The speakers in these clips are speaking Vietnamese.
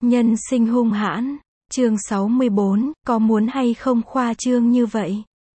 Nhân sinh hung hãn. Chương 64, có muốn hay không khoa trương như vậy?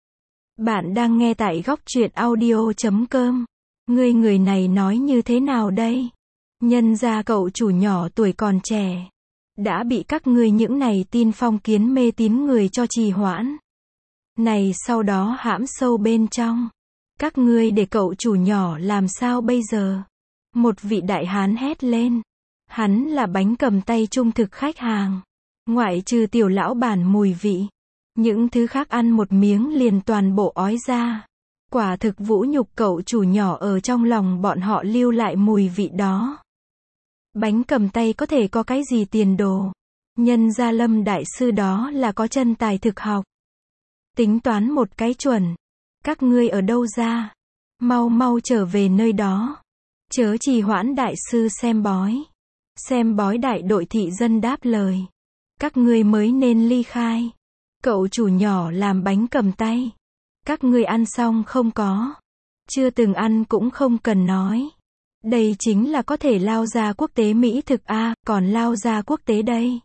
Bạn đang nghe tại góc truyện audio.com. Người này nói như thế nào đây? Nhân ra cậu chủ nhỏ tuổi còn trẻ, đã bị các ngươi những này tin phong kiến mê tín người cho trì hoãn. Này sau đó hãm sâu bên trong. Các ngươi để cậu chủ nhỏ làm sao bây giờ? Một vị đại hán hét lên. Hắn là bánh cầm tay trung thực khách hàng. Ngoại trừ tiểu lão bản mùi vị, những thứ khác ăn một miếng liền toàn bộ ói ra. Quả thực vũ nhục cậu chủ nhỏ ở trong lòng bọn họ lưu lại mùi vị đó. Bánh cầm tay có thể có cái gì tiền đồ? Nhân gia Lâm đại sư đó là có chân tài thực học. Tính toán một cái chuẩn. Các ngươi ở đâu ra? Mau mau trở về nơi đó. Chớ trì hoãn đại sư xem bói. Xem bói đại đội thị dân đáp lời. Các ngươi mới nên ly khai. Cậu chủ nhỏ làm bánh cầm tay. Các ngươi ăn xong không có? Chưa từng ăn cũng không cần nói. Đây chính là có thể lao ra quốc tế mỹ thực a, còn lao ra quốc tế đây.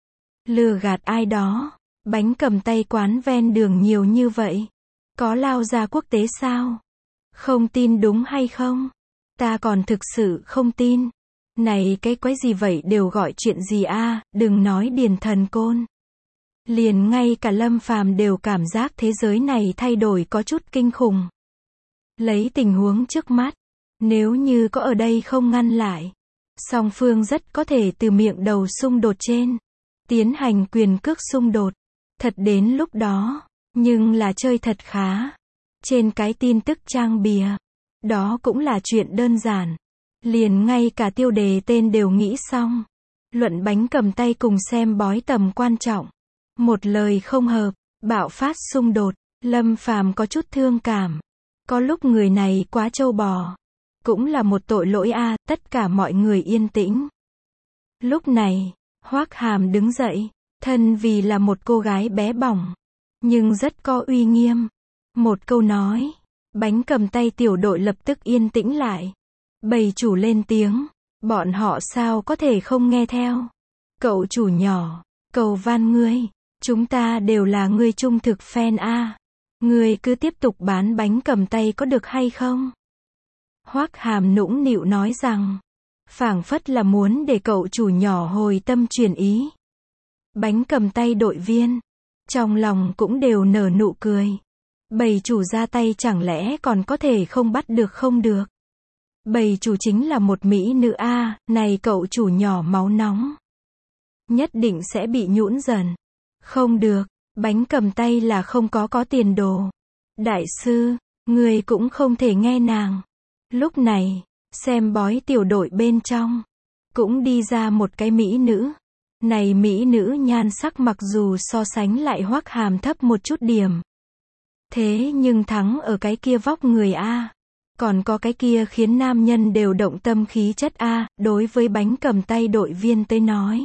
Lừa gạt ai đó? Bánh cầm tay quán ven đường nhiều như vậy. Có lao ra quốc tế sao? Không tin đúng hay không? Ta còn thực sự không tin. Này cái quái gì vậy đều gọi chuyện gì a, đừng nói Điền Thần Côn. Liền ngay cả Lâm Phàm đều cảm giác thế giới này thay đổi có chút kinh khủng. Lấy tình huống trước mắt, nếu như có ở đây không ngăn lại, song phương rất có thể từ miệng đầu xung đột trên, tiến hành quyền cước xung đột. Thật đến lúc đó, nhưng là chơi thật khá. Trên cái tin tức trang bìa, đó cũng là chuyện đơn giản. Liền ngay cả tiêu đề tên đều nghĩ xong. Luận bánh cầm tay cùng xem bói tầm quan trọng. Một lời không hợp, bạo phát xung đột. Lâm Phàm có chút thương cảm. Có lúc người này quá trâu bò. Cũng là một tội lỗi a, tất cả mọi người yên tĩnh. Lúc này, Hoắc Hàm đứng dậy, thân vì là một cô gái bé bỏng, nhưng rất có uy nghiêm. Một câu nói, bánh cầm tay tiểu đội lập tức yên tĩnh lại. Bầy chủ lên tiếng, bọn họ sao có thể không nghe theo. Cậu chủ nhỏ, cầu van ngươi, chúng ta đều là ngươi trung thực fan a. Ngươi cứ tiếp tục bán bánh cầm tay có được hay không? Hoắc Hàm nũng nịu nói rằng, phảng phất là muốn để cậu chủ nhỏ hồi tâm chuyển ý. Bánh cầm tay đội viên, trong lòng cũng đều nở nụ cười. Bầy chủ ra tay chẳng lẽ còn có thể không bắt được không được. Bầy chủ chính là một mỹ nữ a, này cậu chủ nhỏ máu nóng. Nhất định sẽ bị nhũn dần. Không được, bánh cầm tay là không có tiền đồ. Đại sư, người cũng không thể nghe nàng. Lúc này, xem bói tiểu đội bên trong, cũng đi ra một cái mỹ nữ. Này mỹ nữ nhan sắc mặc dù so sánh lại Hoắc Hàm thấp một chút điểm. Thế nhưng thắng ở cái kia vóc người a. Còn có cái kia khiến nam nhân đều động tâm khí chất a, đối với bánh cầm tay đội viên tới nói.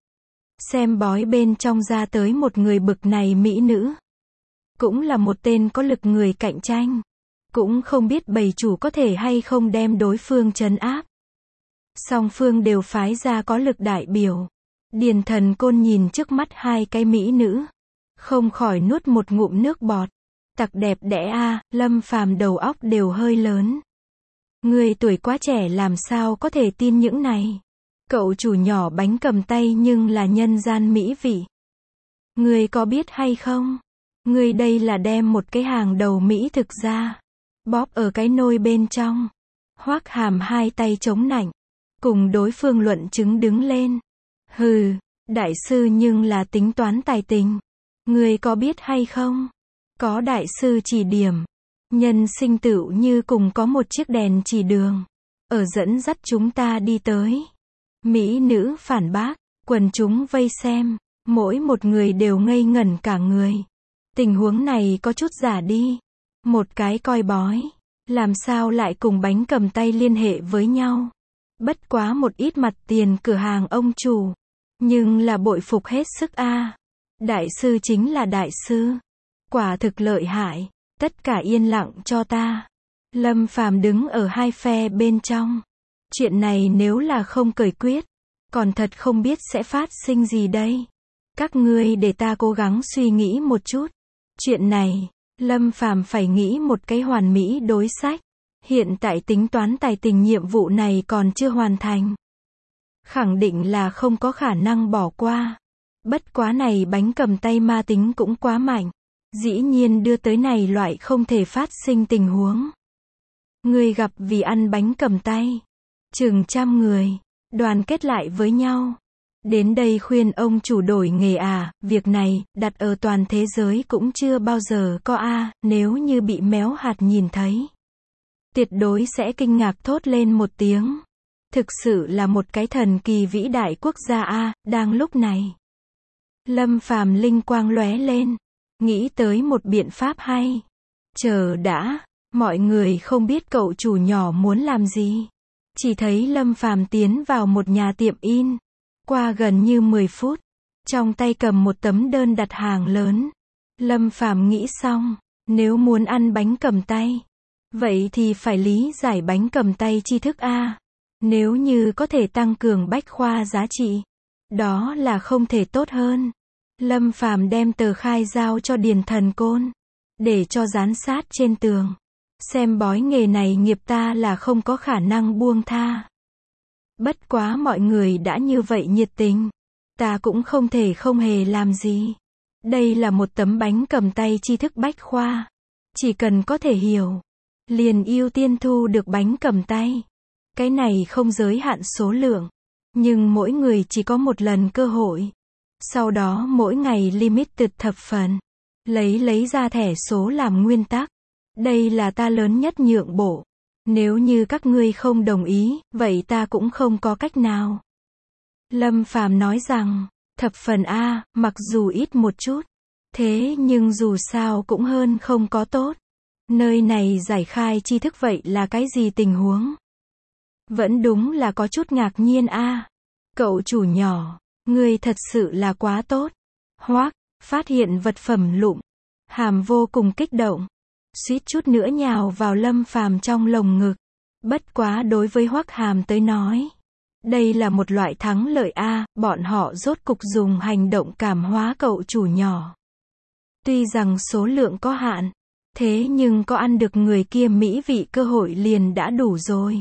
Xem bói bên trong ra tới một người bực này mỹ nữ. Cũng là một tên có lực người cạnh tranh. Cũng không biết bầy chủ có thể hay không đem đối phương trấn áp. Song phương đều phái ra có lực đại biểu. Điền Thần Côn nhìn trước mắt hai cái mỹ nữ, không khỏi nuốt một ngụm nước bọt. Tặc đẹp đẽ a, Lâm Phàm đầu óc đều hơi lớn. Người tuổi quá trẻ làm sao có thể tin những này. Cậu chủ nhỏ bánh cầm tay nhưng là nhân gian mỹ vị. Người có biết hay không? Người đây là đem một cái hàng đầu mỹ thực ra, bóp ở cái nôi bên trong. Hoắc Hàm hai tay chống nạnh, cùng đối phương luận chứng đứng lên. Hừ, đại sư nhưng là tính toán tài tình. Người có biết hay không? Có đại sư chỉ điểm, nhân sinh tựu như cùng có một chiếc đèn chỉ đường, ở dẫn dắt chúng ta đi tới. Mỹ nữ phản bác, quần chúng vây xem, mỗi một người đều ngây ngẩn cả người. Tình huống này có chút giả đi. Một cái coi bói, làm sao lại cùng bánh cầm tay liên hệ với nhau? Bất quá một ít mặt tiền cửa hàng ông chủ, nhưng là bội phục hết sức a. Đại sư chính là đại sư. Quả thực lợi hại, tất cả yên lặng cho ta. Lâm Phàm đứng ở hai phe bên trong. Chuyện này nếu là không cởi quyết, Còn thật không biết sẽ phát sinh gì đây. Các ngươi để ta cố gắng suy nghĩ một chút. Chuyện này, Lâm Phàm phải nghĩ một cái hoàn mỹ đối sách. Hiện tại tính toán tài tình nhiệm vụ này còn chưa hoàn thành. Khẳng định là không có khả năng bỏ qua. Bất quá này bánh cầm tay ma tính cũng quá mạnh. Dĩ nhiên đưa tới này loại không thể phát sinh tình huống. Người gặp vì ăn bánh cầm tay. Chừng 100 người. Đoàn kết lại với nhau. Đến đây khuyên ông chủ đổi nghề à, việc này, đặt ở toàn thế giới cũng chưa bao giờ có a, nếu như bị méo hạt nhìn thấy. Tuyệt đối sẽ kinh ngạc thốt lên một tiếng. Thực sự là một cái thần kỳ vĩ đại quốc gia a, đang lúc này. Lâm Phàm linh quang lóe lên, nghĩ tới một biện pháp hay. Chờ đã, mọi người không biết cậu chủ nhỏ muốn làm gì. Chỉ thấy Lâm Phàm tiến vào một nhà tiệm in. Qua gần như 10 phút, trong tay cầm một tấm đơn đặt hàng lớn. Lâm Phàm nghĩ xong, nếu muốn ăn bánh cầm tay, vậy thì phải lý giải bánh cầm tay tri thức a. Nếu như có thể tăng cường bách khoa giá trị, đó là không thể tốt hơn. Lâm Phàm đem tờ khai giao cho Điền Thần Côn, để cho dán sát trên tường. Xem bói nghề này nghiệp ta là không có khả năng buông tha. Bất quá mọi người đã như vậy nhiệt tình, ta cũng không thể không hề làm gì. Đây là một tấm bánh cầm tay tri thức bách khoa. Chỉ cần có thể hiểu, liền ưu tiên thu được bánh cầm tay. Cái này không giới hạn số lượng, nhưng mỗi người chỉ có một lần cơ hội. Sau đó mỗi ngày limited thập phần. Lấy ra thẻ số làm nguyên tắc. Đây là ta lớn nhất nhượng bộ. Nếu như các ngươi không đồng ý, vậy ta cũng không có cách nào. Lâm Phàm nói rằng, thập phần a, mặc dù ít một chút, thế nhưng dù sao cũng hơn không có tốt. Nơi này giải khai tri thức vậy là cái gì tình huống? Vẫn đúng là có chút ngạc nhiên a. Cậu chủ nhỏ, ngươi thật sự là quá tốt. Hoác, phát hiện vật phẩm lụm. Hàm vô cùng kích động. Suýt chút nữa nhào vào Lâm Phàm trong lồng ngực. Bất quá đối với Hoắc Hàm tới nói, đây là một loại thắng lợi a, bọn họ rốt cục dùng hành động cảm hóa cậu chủ nhỏ. Tuy rằng số lượng có hạn, thế nhưng có ăn được người kia mỹ vị cơ hội liền đã đủ rồi.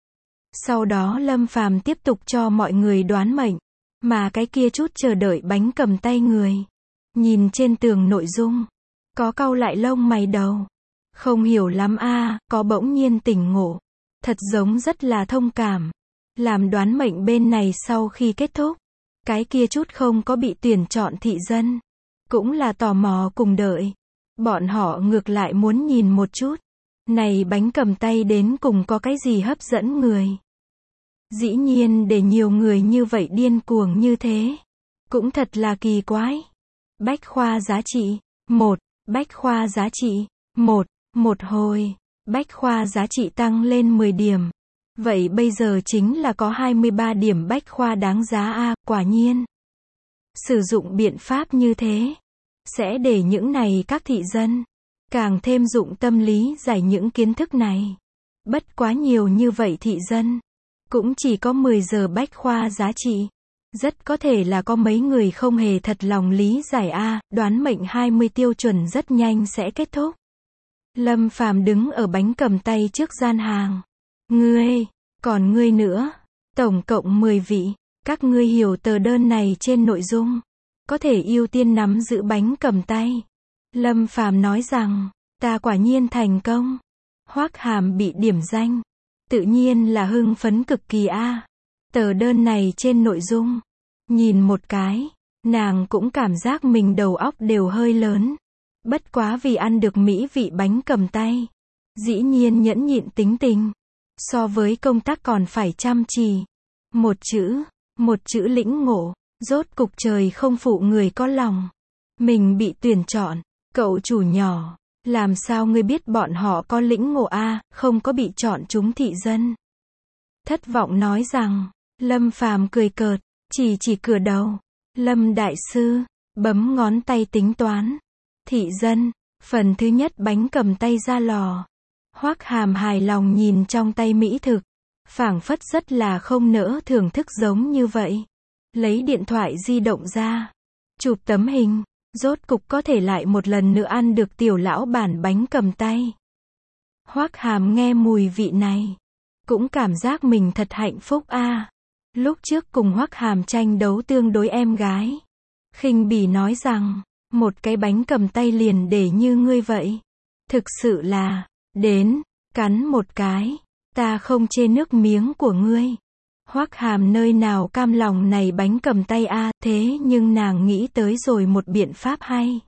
Sau đó Lâm Phàm tiếp tục cho mọi người đoán mệnh, mà cái kia chút chờ đợi bánh cầm tay người, nhìn trên tường nội dung, có cau lại lông mày đầu. Không hiểu lắm a, có bỗng nhiên tỉnh ngộ. Thật giống rất là thông cảm. Làm đoán mệnh bên này sau khi kết thúc, cái kia chút không có bị tuyển chọn thị dân, cũng là tò mò cùng đợi. Bọn họ ngược lại muốn nhìn một chút, này bánh cầm tay đến cùng có cái gì hấp dẫn người. Dĩ nhiên để nhiều người như vậy điên cuồng như thế, cũng thật là kỳ quái. Bách khoa giá trị, 1, bách khoa giá trị, 1. Một hồi, bách khoa giá trị tăng lên 10 điểm. Vậy bây giờ chính là có 23 điểm bách khoa đáng giá a, quả nhiên. Sử dụng biện pháp như thế, sẽ để những này các thị dân, càng thêm dụng tâm lý giải những kiến thức này. Bất quá nhiều như vậy thị dân, cũng chỉ có 10 giờ bách khoa giá trị. Rất có thể là có mấy người không hề thật lòng lý giải a, đoán mệnh 20 tiêu chuẩn rất nhanh sẽ kết thúc. Lâm Phàm đứng ở bánh cầm tay trước gian hàng. Ngươi, còn ngươi nữa, tổng cộng 10 vị, các ngươi hiểu tờ đơn này trên nội dung, có thể ưu tiên nắm giữ bánh cầm tay. Lâm Phàm nói rằng, ta quả nhiên thành công. Hoắc Hàm bị điểm danh, tự nhiên là hưng phấn cực kỳ a. Tờ đơn này trên nội dung, nhìn một cái, nàng cũng cảm giác mình đầu óc đều hơi lớn. Bất quá vì ăn được mỹ vị bánh cầm tay, dĩ nhiên nhẫn nhịn tính tình. So với công tác còn phải chăm chỉ. Một chữ lĩnh ngộ, rốt cục trời không phụ người có lòng. Mình bị tuyển chọn, cậu chủ nhỏ, làm sao ngươi biết bọn họ có lĩnh ngộ a, không có bị chọn chúng thị dân. Thất vọng nói rằng, Lâm Phàm cười cợt, chỉ cửa đầu. Lâm đại sư, bấm ngón tay tính toán. Thị dân, phần thứ nhất bánh cầm tay ra lò. Hoắc Hàm hài lòng nhìn trong tay mỹ thực. phảng phất rất là không nỡ thưởng thức giống như vậy. Lấy điện thoại di động ra, chụp tấm hình, rốt cục có thể lại một lần nữa ăn được tiểu lão bản bánh cầm tay. Hoắc Hàm nghe mùi vị này, cũng cảm giác mình thật hạnh phúc a. Lúc trước cùng Hoắc Hàm tranh đấu tương đối em gái, khinh bỉ nói rằng, một cái bánh cầm tay liền để như ngươi vậy. Thực sự là, đến, cắn một cái, ta không chê nước miếng của ngươi. Hoắc Hàm nơi nào cam lòng này bánh cầm tay a, thế nhưng nàng nghĩ tới rồi một biện pháp hay.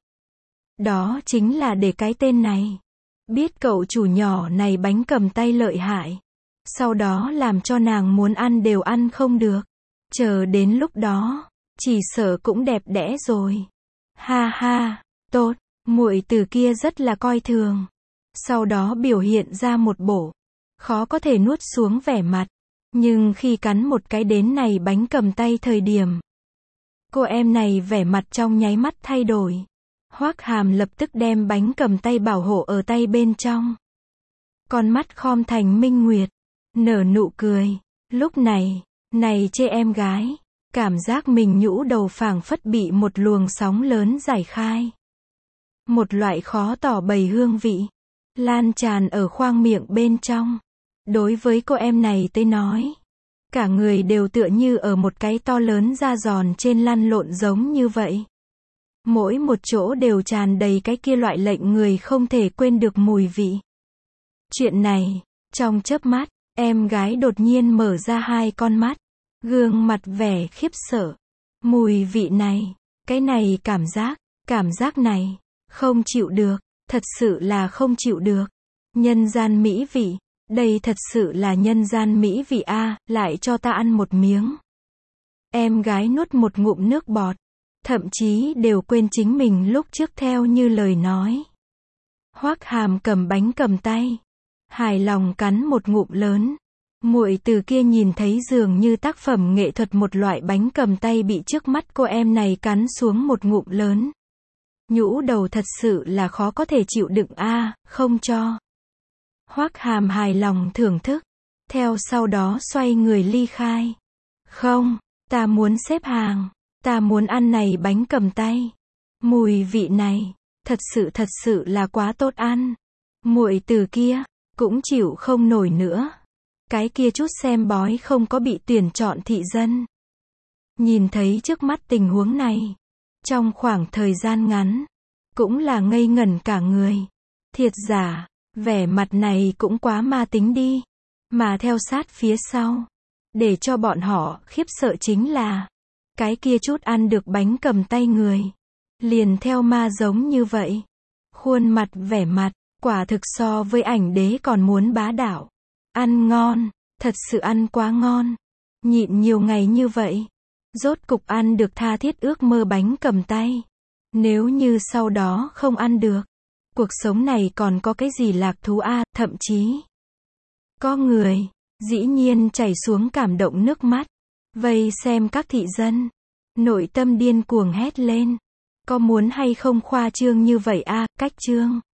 Đó chính là để cái tên này, biết cậu chủ nhỏ này bánh cầm tay lợi hại. Sau đó làm cho nàng muốn ăn đều ăn không được. Chờ đến lúc đó, chỉ sợ cũng đẹp đẽ rồi. Ha ha, tốt, muội từ kia rất là coi thường. Sau đó biểu hiện ra một bộ khó có thể nuốt xuống vẻ mặt. Nhưng khi cắn một cái đến này bánh cầm tay thời điểm, cô em này vẻ mặt trong nháy mắt thay đổi. Hoắc Hàm lập tức đem bánh cầm tay bảo hộ ở tay bên trong. Con mắt khom thành minh nguyệt, nở nụ cười. Lúc này, chê em gái, cảm giác mình nhũ đầu phảng phất bị một luồng sóng lớn giải khai. Một loại khó tỏ bày hương vị, lan tràn ở khoang miệng bên trong. Đối với cô em này tới nói, cả người đều tựa như ở một cái to lớn da giòn trên lăn lộn giống như vậy. Mỗi một chỗ đều tràn đầy cái kia loại lệnh người không thể quên được mùi vị. Chuyện này, trong chớp mắt, em gái đột nhiên mở ra hai con mắt, gương mặt vẻ khiếp sợ. Mùi vị này, cái này cảm giác này, không chịu được, thật sự là không chịu được. Nhân gian mỹ vị, đây thật sự là nhân gian mỹ vị a, lại cho ta ăn một miếng. Em gái nuốt một ngụm nước bọt, thậm chí đều quên chính mình lúc trước theo như lời nói. Hoắc Hàm cầm bánh cầm tay, hài lòng cắn một ngụm lớn. Muội từ kia nhìn thấy dường như tác phẩm nghệ thuật một loại bánh cầm tay bị trước mắt cô em này cắn xuống một ngụm lớn. Nhũ đầu thật sự là khó có thể chịu đựng a, không cho. Hoắc Hàm hài lòng thưởng thức, theo sau đó xoay người ly khai. Không, ta muốn xếp hàng, ta muốn ăn này bánh cầm tay. Mùi vị này, thật sự là quá tốt ăn. Muội từ kia, cũng chịu không nổi nữa. Cái kia chút xem bói không có bị tuyển chọn thị dân. Nhìn thấy trước mắt tình huống này, trong khoảng thời gian ngắn, cũng là ngây ngẩn cả người. Thiệt giả, vẻ mặt này cũng quá ma tính đi. Mà theo sát phía sau, để cho bọn họ khiếp sợ chính là, cái kia chút ăn được bánh cầm tay người, liền theo ma giống như vậy. Khuôn mặt vẻ mặt, quả thực so với ảnh đế còn muốn bá đạo. Ăn ngon, thật sự ăn quá ngon. Nhịn nhiều ngày như vậy, rốt cục ăn được tha thiết ước mơ bánh cầm tay. Nếu như sau đó không ăn được, cuộc sống này còn có cái gì lạc thú a, thậm chí có người, dĩ nhiên chảy xuống cảm động nước mắt. Vây xem các thị dân, nội tâm điên cuồng hét lên. Có muốn hay không khoa trương như vậy a, cách trương.